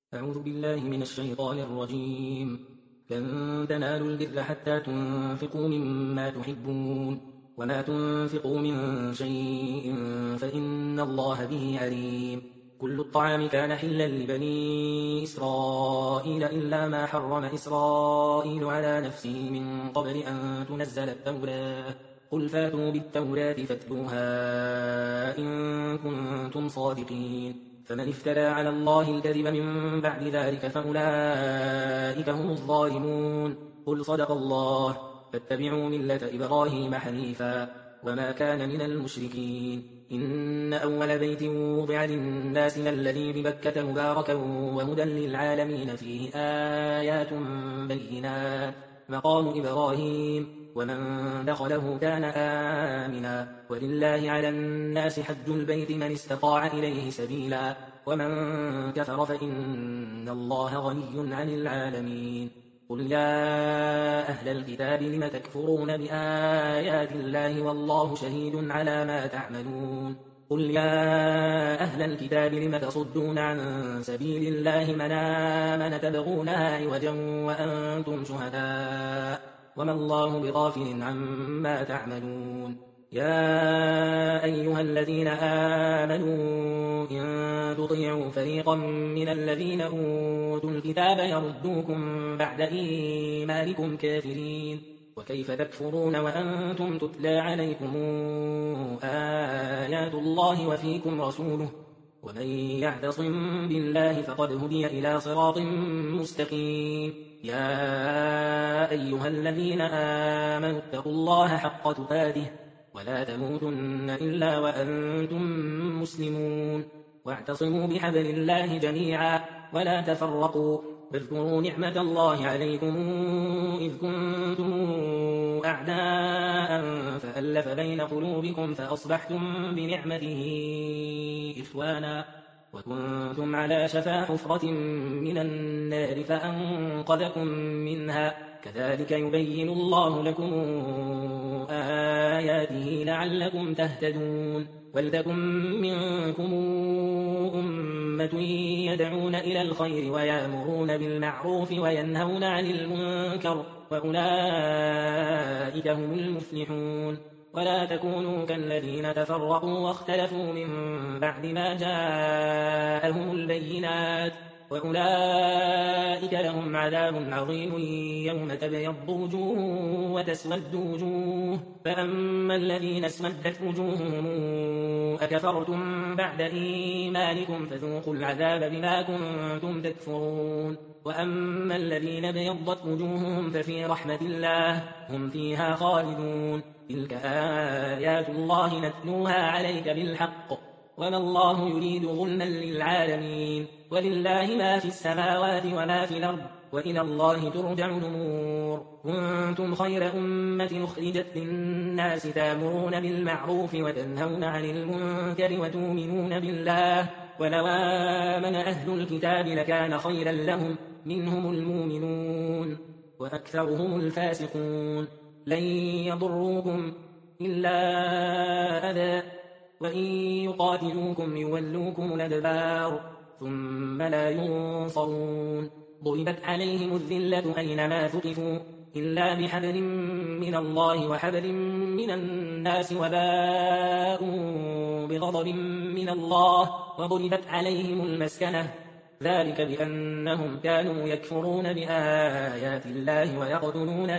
أعوذ بالله من الشيطان الرجيم. لن تنالوا البر حتى تنفقوا مما تحبون وما تنفقوا من شيء فإن الله به عليم. كل الطعام كان حلا لبني إسرائيل إلا ما حرم إسرائيل على نفسه من قبل أن تنزل التوراة. قل فاتوا بالتوراة فاتلوها إن كنتم صادقين. فمن افترى على الله الكذب من بعد ذلك فأولئك هم الظالمون. قل صدق الله فاتبعوا ملة إبراهيم حنيفا وما كان من المشركين. إن أول بيت وضع للناس للذي ببكة مباركا وهدى للعالمين فيه آيات بينات مقام إبراهيم ومن دخله كان آمنا. ولله على الناس حج البيت من استطاع إليه سبيلا ومن كفر فإن الله غني عن العالمين. قل يا أهل الكتاب لم تكفرون بآيات الله والله شهيد على ما تعملون. قل يا أهل الكتاب لم تصدون عن سبيل الله من آمن تبغونها عوجا وأنتم شهداء وما الله بغافل عما تعملون. يا أيها الذين آمنوا إن تطيعوا فريقا من الذين أوتوا الكتاب يردوكم بعد إيمانكم كافرين. وكيف تكفرون وأنتم تتلى عليكم آيات الله وفيكم رسوله ومن يعتصم بالله فقد هدي إلى صراط مستقيم. يا أيها الذين آمنوا اتقوا الله حق تقاته ولا تموتن إلا وأنتم مسلمون. واعتصموا بحبل الله جميعا ولا تفرقوا. واذكروا نعمة الله عليكم إذ كنتم أعداء فألف بين قلوبكم فأصبحتم بنعمته إخوانا وكنتم على شفا حفرة من النار فأنقذكم منها. كذلك يبين الله لكم آياته لعلكم تهتدون. ولتكن منكم أمة يدعون إلى الخير ويأمرون بالمعروف وينهون عن المنكر وأولئك هم المفلحون. ولا تكونوا كالذين تفرقوا واختلفوا من بعد ما جاءهم البينات وأولئك لهم عذاب عظيم يوم تبيض وجوه وتسود وجوه. فأما الذين اسودت وجوههم أكفرتم بعد إيمانكم فذوقوا العذاب بما كنتم تكفرون. وأما الذين ابيضت وجوههم ففي رحمة الله هم فيها خالدون. تلك آيات الله نتلوها عليك بالحق وما الله يريد ظلما للعالمين. ولله ما في السماوات وما في الأرض وإلى الله ترجع الأمور. كنتم خير أمة أخرجت للناس تأمرون بالمعروف وتنهون عن المنكر وتؤمنون بالله. ولو آمن أهل الكتاب لكان خيرا لهم منهم المؤمنون وأكثرهم الفاسقون. لن يضروكم إلا أذى وإن يقاتلوكم يولوكم الأدبار ثم لا ينصرون. ضربت عليهم الذلة أينما ثقفوا إلا بحبل من الله وحبل من الناس وباءوا بغضب من الله وضربت عليهم المسكنة ذلك بأنهم كانوا يكفرون بآيات الله ويقتلون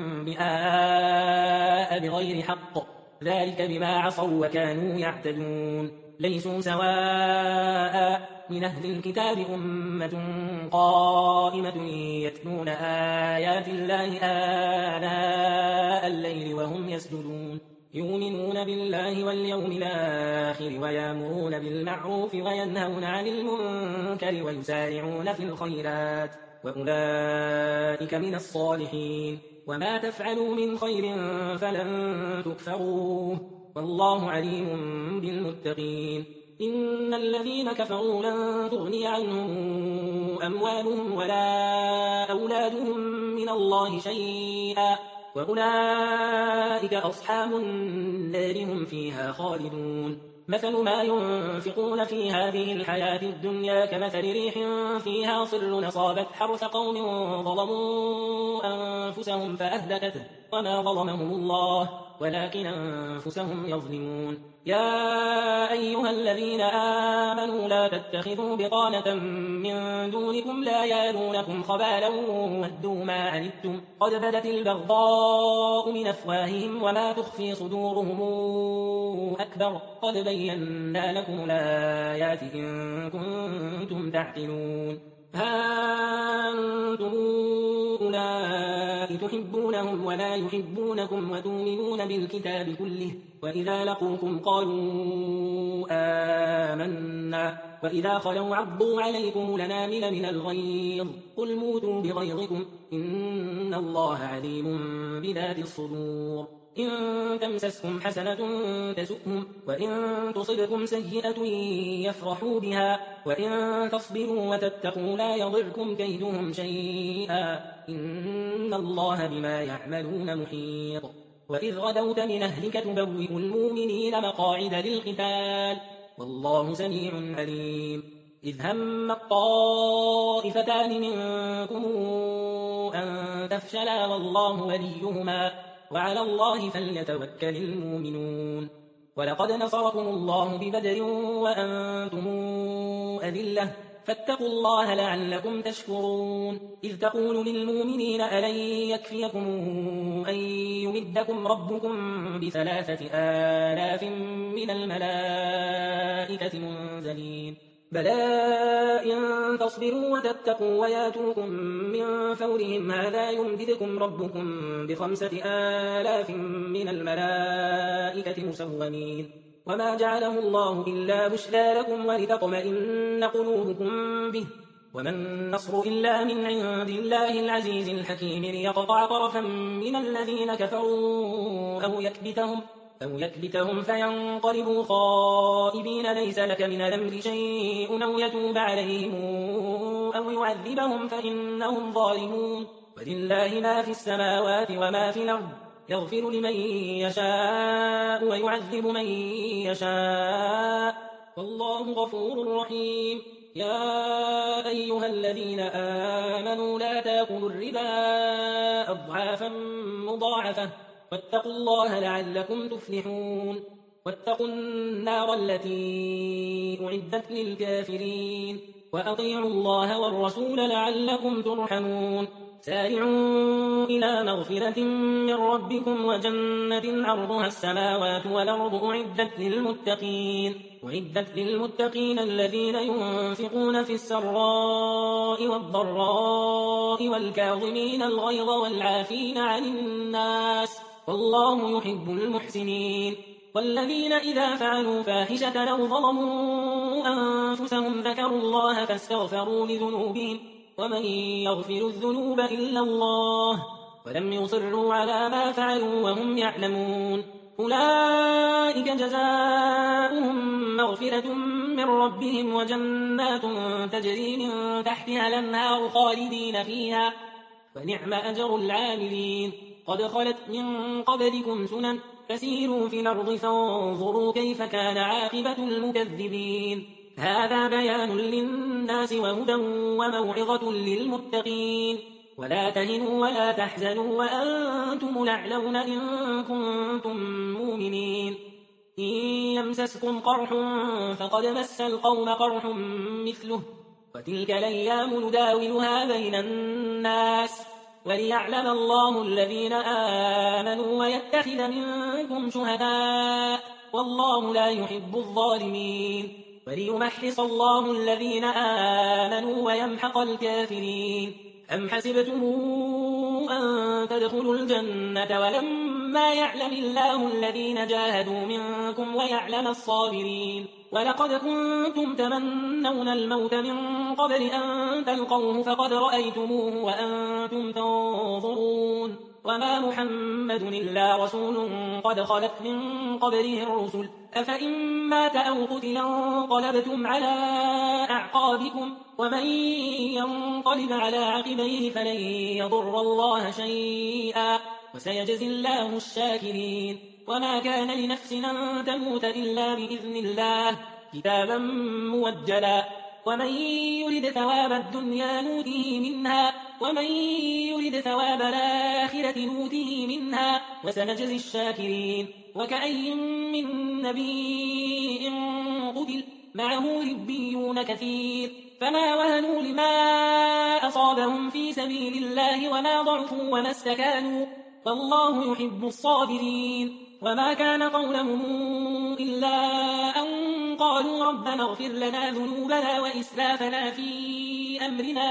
الأنبياء بغير حق ذلك بما عصوا وكانوا يعتدون. ليسوا سواء من أهل الكتاب أمة قائمة يتلون آيات الله آناء الليل وهم يسجدون يؤمنون بالله واليوم الآخر ويأمرون بالمعروف وينهون عن المنكر ويسارعون في الخيرات وأولئك من الصالحين. وما تفعلوا من خير فلن تكفروه والله عليم بالمتقين. إن الذين كفروا لن تغني عنهم أموالهم ولا أولادهم من الله شيئا وأولئك أصحاب النار هم فيها خالدون. مثل ما ينفقون في هذه الحياة الدنيا كمثل ريح فيها صر أصابت حرث قوم ظلموا أنفسهم فأهلكته وما ظلمهم الله ولكن أنفسهم يظلمون. يا أيها الذين آمنوا لا تتخذوا بطانة من دونكم لا يالونكم خبالا ودوا ما عنتم قد بدت البغضاء من أفواههم وما تخفي صدورهم أكبر قد بينا لكم الآيات إن كنتم تعقلون. ها أنتم أولئك تحبونهم ولا يحبونكم وتؤمنون بالكتاب كله وإذا لقوكم قالوا آمنا وإذا خلوا عضوا عليكم الأنامل من الغيظ قل موتوا بغيظكم إن الله عليم بذات الصدور. إن تمسسكم حسنة تسؤهم وإن تصبكم سيئة يفرحوا بها وإن تصبروا وتتقوا لا يضركم كيدهم شيئا إن الله بما يعملون محيط. وإذ غدوت من أهلك تبوئ المؤمنين مقاعد للقتال والله سميع عليم. إذ هم الطائفتان منكم أن تفشلا والله وليهما وعلى الله فليتوكل المؤمنون. ولقد نصركم الله ببدر وأنتم أذلة فاتقوا الله لعلكم تشكرون. إذ تقول للمؤمنين ألن يكفيكم أن يمدكم ربكم ب3,000 من الملائكة منزلين بلى إن تصبروا وتتقوا وياتوكم من فورهم هذا يمددكم ربكم ب5,000 من الملائكة مسومين. وما جعله الله إلا بشرى لكم ولتطمئن قلوبكم به وما النصر إلا من عند الله العزيز الحكيم ليقطع طرفا من الذين كفروا أو يكبتهم فينقلبوا خائبين ليس لك من الأمر شيء أو يتوب عليهم أو يعذبهم فإنهم ظالمون. ولله ما في السماوات وما في الأرض يغفر لمن يشاء ويعذب من يشاء والله غفور رحيم. يا أيها الذين آمنوا لا تأكلوا الربا أضعافا مضاعفة واتقوا الله لعلكم تفلحون. واتقوا النار التي أعدت للكافرين وأطيعوا الله والرسول لعلكم ترحمون. سارعوا إلى مغفرة من ربكم وجنة عرضها السماوات والأرض أعدت للمتقين الذين ينفقون في السراء والضراء والكاظمين الغيظ والعافين عن الناس والله يحب المحسنين. والذين إذا فعلوا فاحشة أو ظلموا أنفسهم ذكروا الله فاستغفروا لذنوبهم ومن يغفر الذنوب إلا الله ولم يصروا على ما فعلوا وهم يعلمون أولئك جزاؤهم مغفرة من ربهم وجنات تجري من تحتها الأنهار خالدين فيها ونعم أجر العاملين. قد خلت من قبلكم سنن فسيروا في الأرض فانظروا كيف كان عاقبة المكذبين. هذا بيان للناس وهدى وموعظة للمتقين. ولا تهنوا ولا تحزنوا وأنتم الأعلون إن كنتم مؤمنين. إن يمسسكم قرح فقد مس القوم قرح مثله وتلك الأيام نداولها بين الناس وليعلم الله الذين آمنوا ويتخذ منكم شهداء والله لا يحب الظالمين وليمحص الله الذين آمنوا ويمحق الكافرين. أم حسبتم أن تدخلوا الجنة ولما يعلم الله الذين جاهدوا منكم ويعلم الصابرين. ولقد كنتم تمنون الموت من قبل أن تلقوه فقد رأيتموه وأنتم تنظرون وما محمد إلا رسول قد خلت من قبله الرسل أفإن مات أو قتل انقلبتم على أعقابكم ومن ينقلب على عقبيه فلن يضر الله شيئا وسيجزي الله الشاكرين. وما كان لنفس أن تموت إلا بإذن الله كتابا موجلا ومن يرد ثواب الدنيا نوته منها ومن يرد ثواب الآخرة نوته منها وسنجزي الشاكرين وكأي من نبي قتل معه ربيون كثير فما وهنوا لما أصابهم في سبيل الله وما ضعفوا وما استكانوا والله يحب الصابرين وما كان قولهم إلا أن قالوا ربنا اغفر لنا ذنوبنا وإسرافنا في أمرنا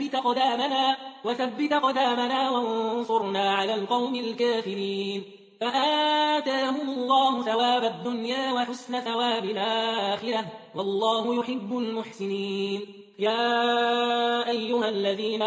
وثبت قدامنا وانصرنا على القوم الكافرين فآتاهم الله ثواب الدنيا وحسن ثواب الآخرة والله يحب المحسنين يا أيها الذين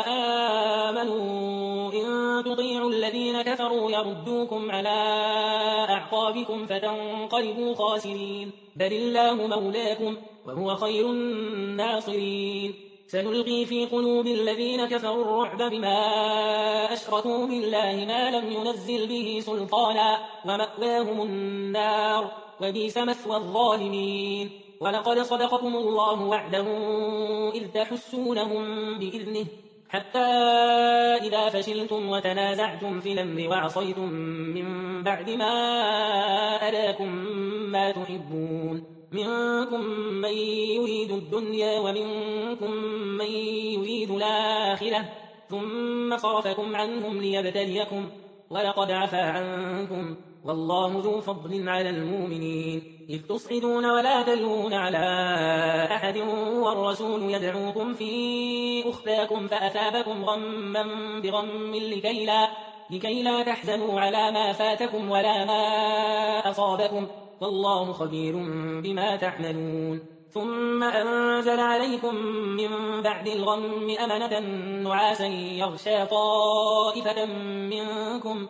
آمنوا إن تطيعوا الذين كفروا يردوكم على أعقابكم فتنقلبوا خاسرين بل الله مولاكم وهو خير الناصرين سنلقي في قلوب الذين كفروا الرعب بما أشركوا بالله ما لم ينزل به سلطانا ومأواهم النار وبئس مثوى الظالمين ولقد صدقكم الله وعده إذ تحسونهم بإذنه حتى إذا فشلتم وتنازعتم في الأمر وعصيتم من بعد ما أراكم ما تحبون منكم من يريد الدنيا ومنكم من يريد الآخرة ثم صرفكم عنهم ليبتليكم ولقد عفا عنكم والله ذو فضل على المؤمنين إذ تصعدون ولا تلوون على أحد والرسول يدعوكم في أخراكم فأثابكم غما بغم لكي لا تحزنوا على ما فاتكم ولا ما أصابكم والله خبير بما تعملون ثم أنزل عليكم من بعد الغم أمنة نعاسا يغشى طائفة منكم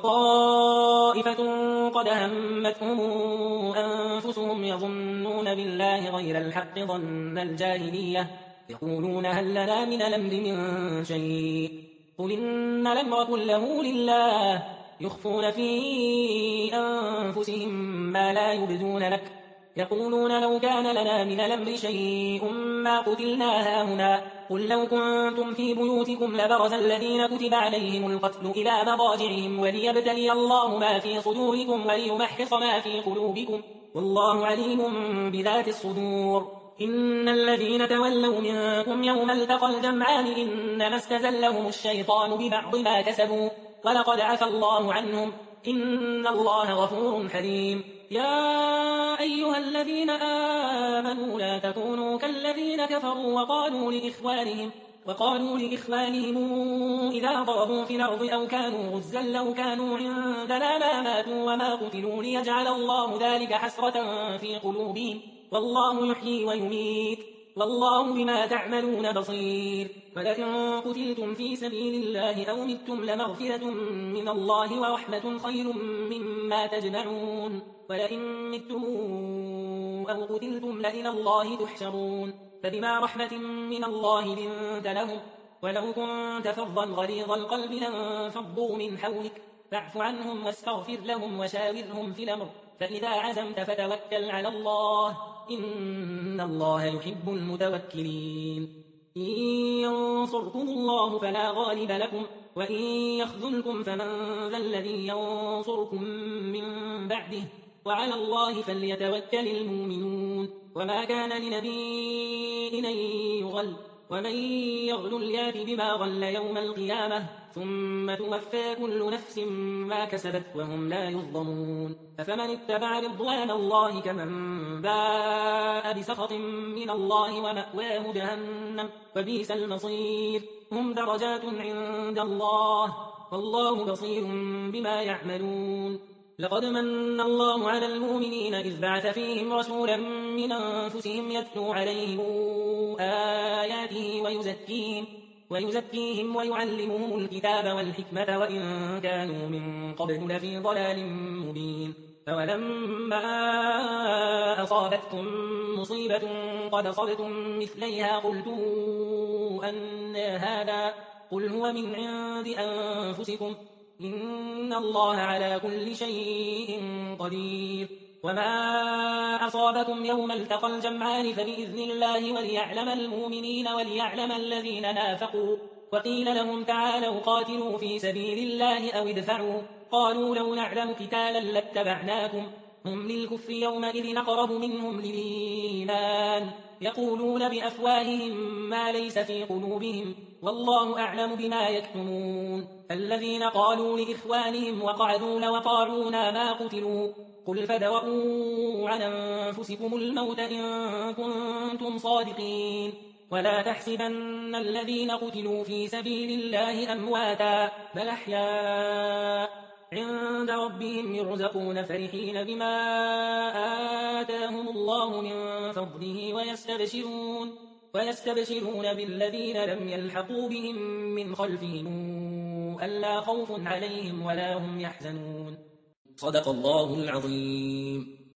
وطائفة قد همتهم أنفسهم يظنون بالله غير الحق ظن الجاهلية يقولون هل لنا من الأمر من شيء قل إن الأمر كله لله يخفون في أنفسهم ما لا يبدون لك يقولون لو كان لنا من الأمر شيء ما قتلنا هاهنا قل لو كنتم في بيوتكم لبرز الذين كتب عليهم القتل إلى مضاجعهم وليبتلي الله ما في صدوركم وليمحص ما في قلوبكم والله عليم بذات الصدور إن الذين تولوا منكم يوم التقى الجمعان إنما استزلهم الشيطان ببعض ما كسبوا ولقد عفى الله عنهم إن الله غفور حليم يا أيها الذين آمنوا لا تكونوا كالذين كفروا وقالوا لإخوانهم إذا ضربوا في الأرض أو كانوا غزا لو كانوا عندنا ما ماتوا وما قتلوا ليجعل الله ذلك حسرة في قلوبهم والله يحيي ويميت والله بما تعملون بصير ولئن قتلتم في سبيل الله أو متم لمغفرة من الله ورحمة خير مما تجمعون ولئن متم أو قتلتم لإلى الله تحشرون فبما رحمة من الله لنت لهم ولو كنت فظا غليظ القلب لانفضوا من حولك فاعف عنهم واستغفر لهم وشاورهم في الأمر فإذا عزمت فتوكل على الله إن الله يحب المتوكلين إن ينصركم الله فلا غالب لكم وإن يخذلكم فمن ذا الذي ينصركم من بعده وعلى الله فليتوكل المؤمنون وما كان لنبي أن يغل ومن يغل يات بما غل يوم القيامة ثم توفى كل نفس ما كسبت وهم لا يظلمون أفمن اتبع رضوان الله كمن باء بسخط من الله ومأواه جهنم وبئس المصير هم درجات عند الله والله بصير بما يعملون لقد من الله على المؤمنين إذ بعث فيهم رسولا من أنفسهم يتلو عليهم آياته ويزكيهم ويعلمهم الكتاب والحكمة وإن كانوا من قبل لفي ضلال مبين فولما أصابتكم مصيبة قد أصبتم مثليها قلتم أن هذا قل هو من عند أنفسكم إن الله على كل شيء قدير. وما أصابكم يوم التقى الجمعان فبإذن الله وليعلم المؤمنين وليعلم الذين نافقوا. وقيل لهم تعالوا قاتلوا في سبيل الله أو ادفعوا. قالوا لو نعلم قتالا لاتبعناكم. هم للكفر يومئذ أقرب منهم للإيمان يقولون بأفواههم ما ليس في قلوبهم والله أعلم بما يكتمون. الذين قالوا لإخوانهم وقعدوا لو طاعونا ما قتلوا قل فادرءوا عن أنفسكم الموت إن كنتم صادقين. ولا تحسبن الذين قتلوا في سبيل الله أمواتا بل أحياء عند ربهم يرزقون فرحين بما آتاهم الله من فضله ويستبشرون بالذين لم يلحقوا بهم من خلفهم ألا خوف عليهم ولا هم يحزنون. صدق الله العظيم.